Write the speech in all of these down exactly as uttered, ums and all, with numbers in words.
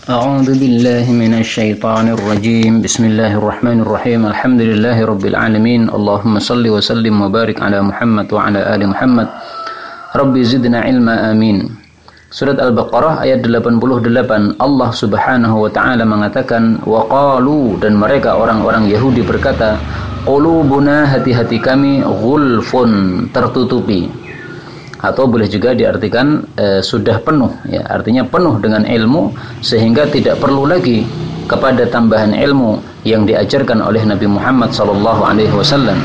أعوذ بالله من الشيطان الرجيم بسم الله الرحمن الرحيم الحمد لله رب العالمين اللهم صل وسلم وبارك على محمد وعلى آل محمد رب زدنا علما آمين. Surat Al-Baqarah ayat delapan puluh delapan, Allah subhanahu wa ta'ala mengatakan, waqalu, dan mereka orang-orang Yahudi berkata, qulubuna, hati-hati kami, ghulfun, tertutupi. Atau boleh juga diartikan e, sudah penuh, ya, artinya penuh dengan ilmu sehingga tidak perlu lagi kepada tambahan ilmu yang diajarkan oleh Nabi Muhammad sallallahu alaihi wasallam.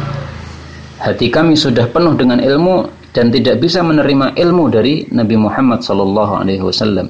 Hati kami sudah penuh dengan ilmu dan tidak bisa menerima ilmu dari Nabi Muhammad sallallahu alaihi wasallam.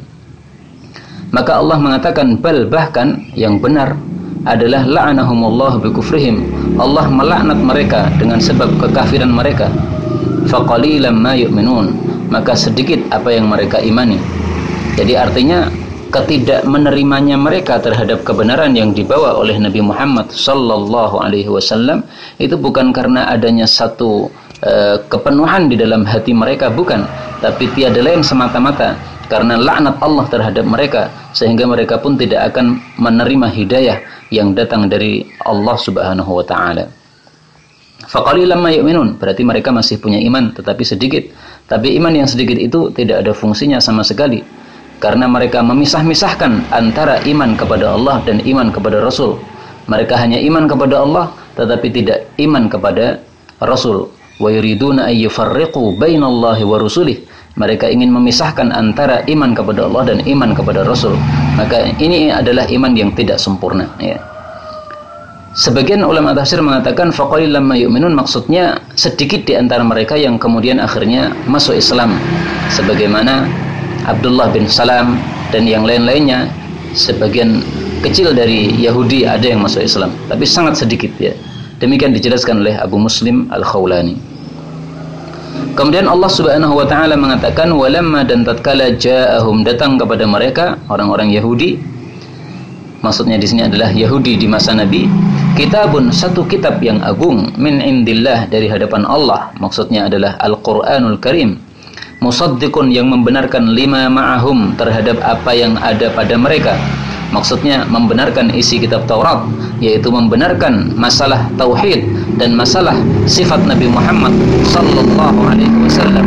Maka Allah mengatakan, bal, bahkan yang benar adalah la'anahumullah bikufrihim, Allah melaknat mereka dengan sebab kekafiran mereka. Faqalilan ma yu'minun, maka sedikit apa yang mereka imani. Jadi artinya ketidak menerimanya mereka terhadap kebenaran yang dibawa oleh Nabi Muhammad sallallahu alaihi wasallam itu bukan karena adanya satu uh, kepenuhan di dalam hati mereka, bukan, tapi tiada lain semata-mata karena laknat Allah terhadap mereka sehingga mereka pun tidak akan menerima hidayah yang datang dari Allah Subhanahu wa taala. Faqalilan ma yu'minun, berarti mereka masih punya iman tetapi sedikit. Tapi iman yang sedikit itu tidak ada fungsinya sama sekali, karena mereka memisah-misahkan antara iman kepada Allah dan iman kepada Rasul. Mereka hanya iman kepada Allah tetapi tidak iman kepada Rasul. Wa yuriduna ay yufarriqu bainallahi wa rusulih, mereka ingin memisahkan antara iman kepada Allah dan iman kepada Rasul. Maka ini adalah iman yang tidak sempurna, ya. Sebagian ulama tafsir mengatakan faqalilan ma yu'minun, maksudnya sedikit di antara mereka yang kemudian akhirnya masuk Islam, sebagaimana Abdullah bin Salam dan yang lain-lainnya. Sebagian kecil dari Yahudi ada yang masuk Islam, tapi sangat sedikit, ya. Demikian dijelaskan oleh Abu Muslim Al-Khawlani. Kemudian Allah Subhanahu wa taala mengatakan, walamma, dan tatkala ja'ahum, datang kepada mereka orang-orang Yahudi, maksudnya di sini adalah Yahudi di masa Nabi, kitabun, satu kitab yang agung, min indillah, dari hadapan Allah, maksudnya adalah Al-Quranul Karim, musaddiqun, yang membenarkan, lima ma'ahum, terhadap apa yang ada pada mereka, maksudnya membenarkan isi kitab Taurat, yaitu membenarkan masalah tauhid dan masalah sifat Nabi Muhammad sallallahu alaihi wasallam,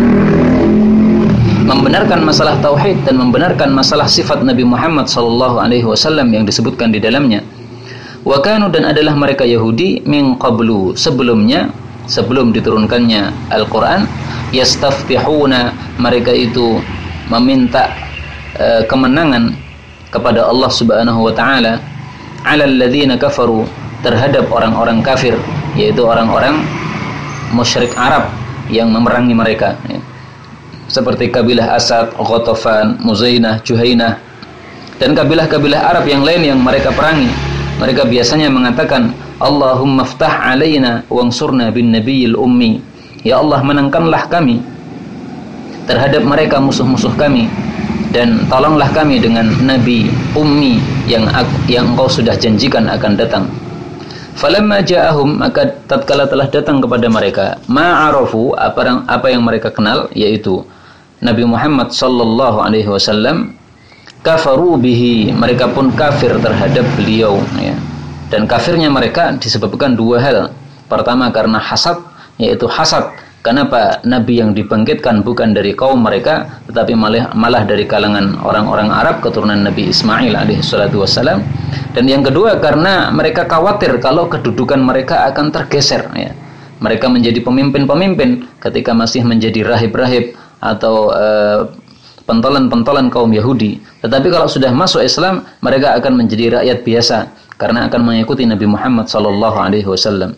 membenarkan masalah tauhid dan membenarkan masalah sifat Nabi Muhammad sallallahu alaihi wasallam yang disebutkan di dalamnya. Wa kanu, dan adalah mereka Yahudi, min qablu, sebelumnya, sebelum diturunkannya Al-Quran, yastaftihuna, mereka itu meminta uh, kemenangan kepada Allah Subhanahu wa taala, ala alladzina kafaru, terhadap orang-orang kafir, yaitu orang-orang musyrik Arab yang memerangi mereka, ya. Seperti kabilah Asad, Ghatafan, Muzainah, Juhainah, dan kabilah-kabilah Arab yang lain yang mereka perangi. Mereka biasanya mengatakan, Allahumma ftah alaina wangsurna bin nabiyil ummi, ya Allah, menangkanlah kami terhadap mereka musuh-musuh kami, dan tolonglah kami dengan nabi ummi yang yang engkau sudah janjikan akan datang. Falamma ja'ahum, maka tatkala telah datang kepada mereka, ma'arafu, apa, apa yang mereka kenal, yaitu Nabi Muhammad sallallahu alaihi wasallam, kafaru bihi, mereka pun kafir terhadap beliau, ya. Dan kafirnya mereka disebabkan dua hal. Pertama karena hasad, yaitu hasad kenapa Nabi yang dibangkitkan bukan dari kaum mereka tetapi malah, malah dari kalangan orang-orang Arab keturunan Nabi Ismail alaihi salatu wassalam. Dan yang kedua karena mereka khawatir kalau kedudukan mereka akan tergeser, ya. Mereka menjadi pemimpin-pemimpin ketika masih menjadi rahib-rahib atau uh, pentolan-pentolan kaum Yahudi. Tetapi kalau sudah masuk Islam, mereka akan menjadi rakyat biasa karena akan mengikuti Nabi Muhammad sallallahu alaihi wasallam.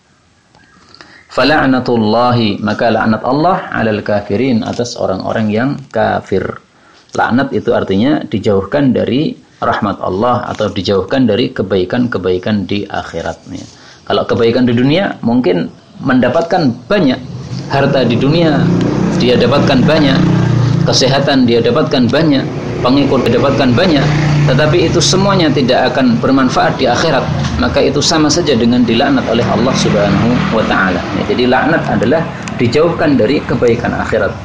Fala'natullahi, maka laknat Allah 'alal kafirin, atas orang-orang yang kafir. Laknat itu artinya dijauhkan dari rahmat Allah atau dijauhkan dari kebaikan-kebaikan di akhiratnya. Kalau kebaikan di dunia mungkin mendapatkan banyak, harta di dunia dia dapatkan banyak, kesehatan dia dapatkan banyak, pengikut dia dapatkan banyak, tetapi itu semuanya tidak akan bermanfaat di akhirat, maka itu sama saja dengan dilaknat oleh Allah Subhanahu wa taala. Ya, jadi laknat adalah dijauhkan dari kebaikan akhirat.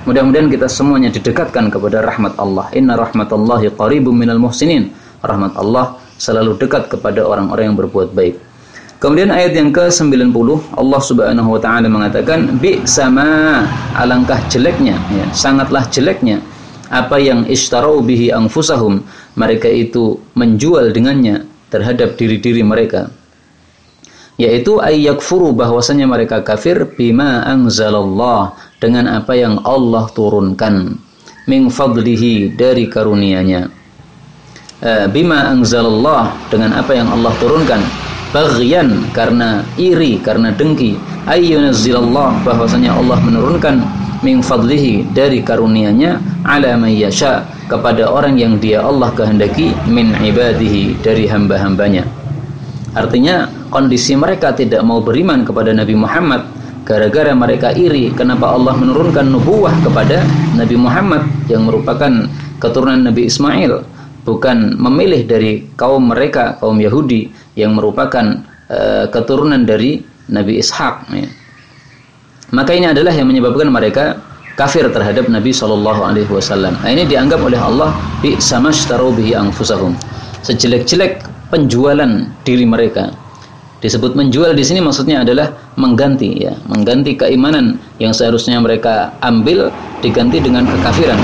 Mudah-mudahan kita semuanya didekatkan kepada rahmat Allah. Inna rahmatallahi qaribum minal muhsinin. Rahmat Allah selalu dekat kepada orang-orang yang berbuat baik. Kemudian ayat yang ke sembilan puluh, Allah Subhanahu wa taala mengatakan, bi'sama, alangkah jeleknya, ya, sangatlah jeleknya apa yang ishtarau bihi anfusahum, mereka itu menjual dengannya terhadap diri-diri mereka, yaitu ayyakfuru, bahwasanya mereka kafir, bima anzalallah, dengan apa yang Allah turunkan, min fadlihi, dari karunia-Nya, e, bima anzalallah, dengan apa yang Allah turunkan, baghyan, karena iri, karena dengki, ayyunazzilallah, bahwasanya Allah menurunkan, min fadlihi, dari karunia-Nya, ala man yasha, kepada orang yang Dia Allah kehendaki, min ibadihi, dari hamba-hambanya. Artinya kondisi mereka tidak mau beriman kepada Nabi Muhammad gara-gara mereka iri kenapa Allah menurunkan nubuwah kepada Nabi Muhammad yang merupakan keturunan Nabi Ismail, bukan memilih dari kaum mereka, kaum Yahudi yang merupakan uh, keturunan dari Nabi Ishak, ya. Maka ini adalah yang menyebabkan mereka kafir terhadap Nabi shallallahu alaihi wasallam. Nah, ini dianggap oleh Allah bi samashtaru bihi anfusahum, sejelek-jelek penjualan diri mereka. Disebut menjual di sini maksudnya adalah mengganti, ya, mengganti keimanan yang seharusnya mereka ambil diganti dengan kekafiran.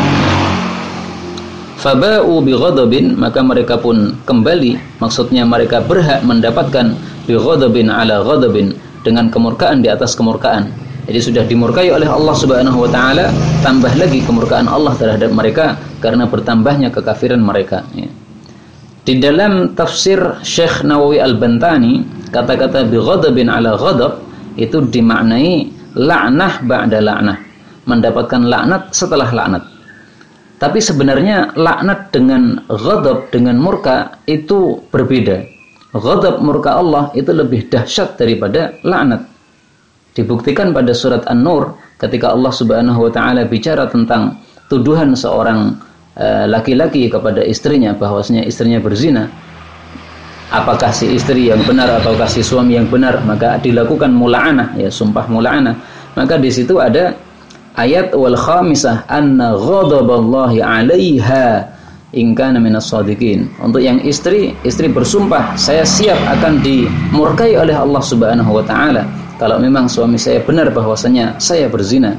Faba'u bighadabin, maka mereka pun kembali, maksudnya mereka berhak mendapatkan bighadabin ala ghadabin, dengan kemurkaan di atas kemurkaan. Jadi sudah dimurkai oleh Allah Subhanahu wa taala, tambah lagi kemurkaan Allah terhadap mereka karena bertambahnya kekafiran mereka, ya. Di dalam tafsir Syekh Nawawi Al-Bantani, kata-kata bighadabin ala ghadab itu dimaknai la'nah ba'da la'nah, mendapatkan laknat setelah laknat. Tapi sebenarnya laknat dengan ghadab, dengan murka itu berbeda. Ghadab, murka Allah itu lebih dahsyat daripada laknat. Dibuktikan pada surat An-Nur ketika Allah Subhanahu wa taala bicara tentang tuduhan seorang uh, laki-laki kepada istrinya bahwasanya istrinya berzina. Apakah si istri yang benar ataukah si suami yang benar? Maka dilakukan mula'anah, ya, sumpah mula'anah. Maka di situ ada ayat wal khamisah anna ghadaballahi 'alaiha in kana minas shadiqin. Untuk yang istri, istri bersumpah, saya siap akan dimurkai oleh Allah Subhanahu wa taala kalau memang suami saya benar bahwasanya saya berzina.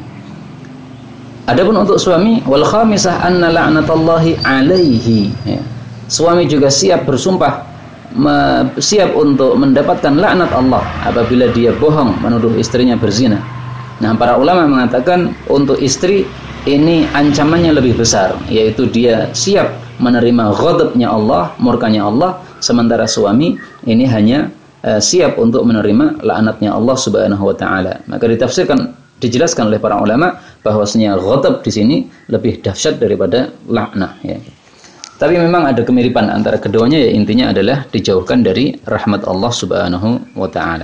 Adapun untuk suami, wal khamisah anna la'natallahi 'alaihi, ya. Suami juga siap bersumpah, siap untuk mendapatkan laknat Allah apabila dia bohong menuduh istrinya berzina. Nah, para ulama mengatakan untuk istri ini ancamannya lebih besar, yaitu dia siap menerima ghadabnya Allah, murkanya Allah, sementara suami ini hanya uh, siap untuk menerima laknatnya Allah Subhanahu wa taala. Maka ditafsirkan, dijelaskan oleh para ulama bahwasanya ghadab di sini lebih dahsyat daripada laknah, ya. Tapi memang ada kemiripan antara keduanya, ya, intinya adalah dijauhkan dari rahmat Allah Subhanahu wa taala.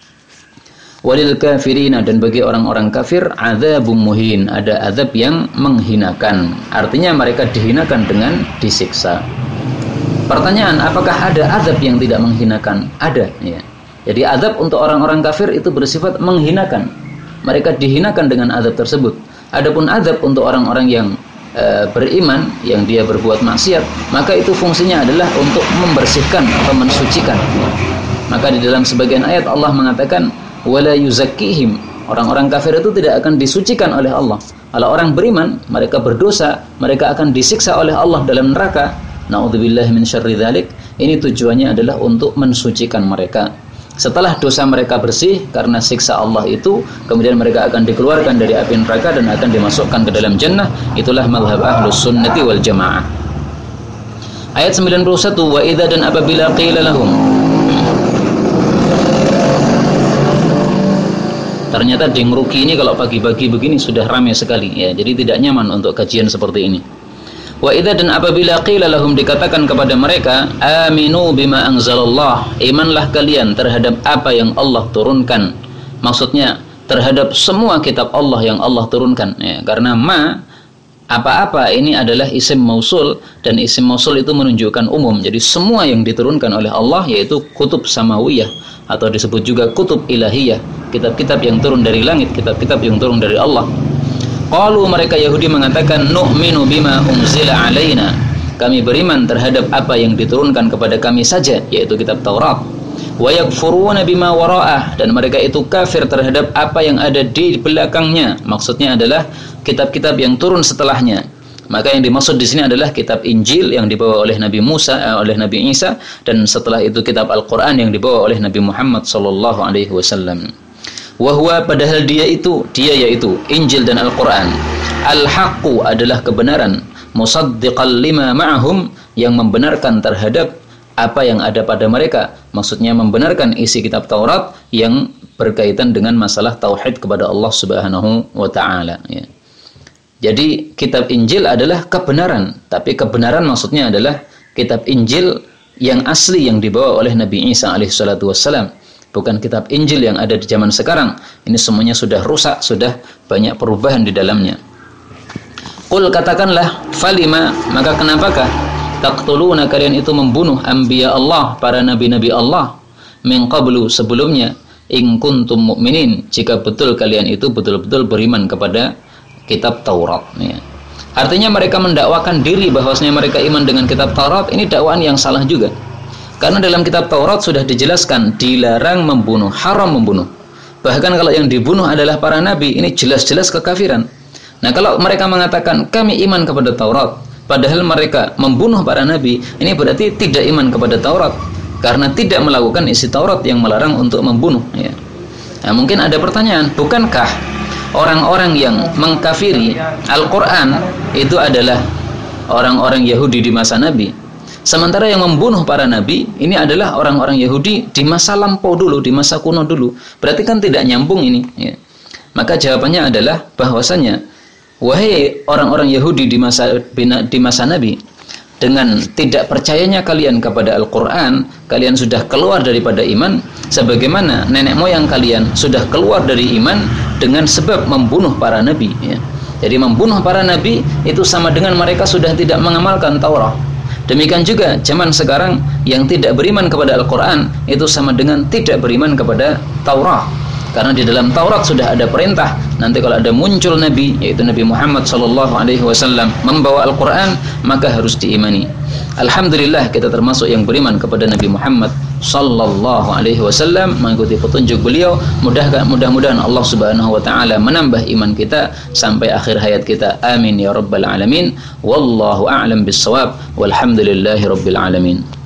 Walil kafirina, dan bagi orang-orang kafir, adzabum muhin, ada azab yang menghinakan. Artinya mereka dihinakan dengan disiksa. Pertanyaan, apakah ada azab yang tidak menghinakan? Ada, ya. Jadi azab untuk orang-orang kafir itu bersifat menghinakan. Mereka dihinakan dengan azab tersebut. Adapun azab untuk orang-orang yang e, beriman, yang dia berbuat maksiat, maka itu fungsinya adalah untuk membersihkan atau mensucikan. Maka di dalam sebagian ayat Allah mengatakan wala yuzakkihim, orang-orang kafir itu tidak akan disucikan oleh Allah. Kalau orang beriman, mereka berdosa, mereka akan disiksa oleh Allah dalam neraka. Na'udzubillahi min syarri dzalik. Ini tujuannya adalah untuk mensucikan mereka. Setelah dosa mereka bersih karena siksa Allah itu, kemudian mereka akan dikeluarkan dari api neraka dan akan dimasukkan ke dalam jannah. Itulah mazhab Ahlus Sunnati wal Jamaah. Ayat sembilan puluh satu, wa idza, dan apabila qila lahum, ternyata di Ngeruki ini kalau pagi-pagi begini sudah ramai sekali, ya. Jadi tidak nyaman untuk kajian seperti ini. Wa idza, dan apabila qila lahum, dikatakan kepada mereka, aminu bima anzalallah, imanlah kalian terhadap apa yang Allah turunkan. Maksudnya terhadap semua kitab Allah yang Allah turunkan, ya. Karena ma, apa-apa ini adalah isim mausul, dan isim mausul itu menunjukkan umum. Jadi semua yang diturunkan oleh Allah, yaitu kutub samawiyah atau disebut juga kutub ilahiyah, kitab-kitab yang turun dari langit, kitab-kitab yang turun dari Allah. Qalu, mereka Yahudi mengatakan, nu'minu bima unzila alaina, kami beriman terhadap apa yang diturunkan kepada kami saja, yaitu kitab Taurat. Wa yakfuruna bima wara'ah, dan mereka itu kafir terhadap apa yang ada di belakangnya. Maksudnya adalah kitab-kitab yang turun setelahnya. Maka yang dimaksud di sini adalah kitab Injil yang dibawa oleh Nabi Musa, eh, oleh Nabi Isa, dan setelah itu kitab Al-Qur'an yang dibawa oleh Nabi Muhammad sallallahu alaihi wasallam. Wa huwa, padahal dia itu, dia yaitu Injil dan Al-Qur'an, al-haqqu, adalah kebenaran, musaddiqan lima ma'ahum, yang membenarkan terhadap apa yang ada pada mereka. Maksudnya membenarkan isi kitab Taurat yang berkaitan dengan masalah tauhid kepada Allah Subhanahu wa taala, ya. Jadi kitab Injil adalah kebenaran, tapi kebenaran maksudnya adalah kitab Injil yang asli yang dibawa oleh Nabi Isa alaihi salatu wassalam, bukan kitab Injil yang ada di zaman sekarang. Ini semuanya sudah rusak, sudah banyak perubahan di dalamnya. Qul, katakanlah, falima, maka kenapakah taqtuluna, kalian itu membunuh anbiya Allah, para nabi-nabi Allah, min qablu, sebelumnya, in kuntum mu'minin, jika betul kalian itu betul-betul beriman kepada kitab Taurat, ya. Artinya mereka mendakwakan diri bahwasanya mereka iman dengan kitab Taurat. Ini dakwaan yang salah juga, karena dalam kitab Taurat sudah dijelaskan dilarang membunuh, haram membunuh. Bahkan kalau yang dibunuh adalah para nabi, ini jelas-jelas kekafiran. Nah, kalau mereka mengatakan kami iman kepada Taurat, padahal mereka membunuh para nabi, ini berarti tidak iman kepada Taurat, karena tidak melakukan isi Taurat yang melarang untuk membunuh, ya. Nah, mungkin ada pertanyaan, bukankah orang-orang yang mengkafiri Al-Quran itu adalah orang-orang Yahudi di masa Nabi, sementara yang membunuh para nabi ini adalah orang-orang Yahudi di masa lampau dulu, di masa kuno dulu? Berarti kan tidak nyambung ini, ya. Maka jawabannya adalah bahwasanya, wahai orang-orang Yahudi di masa di masa Nabi, dengan tidak percayanya kalian kepada Al-Quran, kalian sudah keluar daripada iman, sebagaimana nenek moyang kalian sudah keluar dari iman dengan sebab membunuh para nabi, ya. Jadi membunuh para nabi itu sama dengan mereka sudah tidak mengamalkan Taurat. Demikian juga zaman sekarang yang tidak beriman kepada Al-Quran itu sama dengan tidak beriman kepada Taurat. Karena di dalam Taurat sudah ada perintah, nanti kalau ada muncul Nabi, yaitu Nabi Muhammad sallallahu alaihi wasallam membawa Al-Quran, maka harus diimani. Alhamdulillah kita termasuk yang beriman kepada Nabi Muhammad sallallahu alaihi wasallam, mengikuti petunjuk beliau. Mudah-mudahan Allah Subhanahu wa taala menambah iman kita sampai akhir hayat kita. Amin ya rabbal alamin. Wallahu a'lam bissawab. Walhamdulillahi rabbil alamin.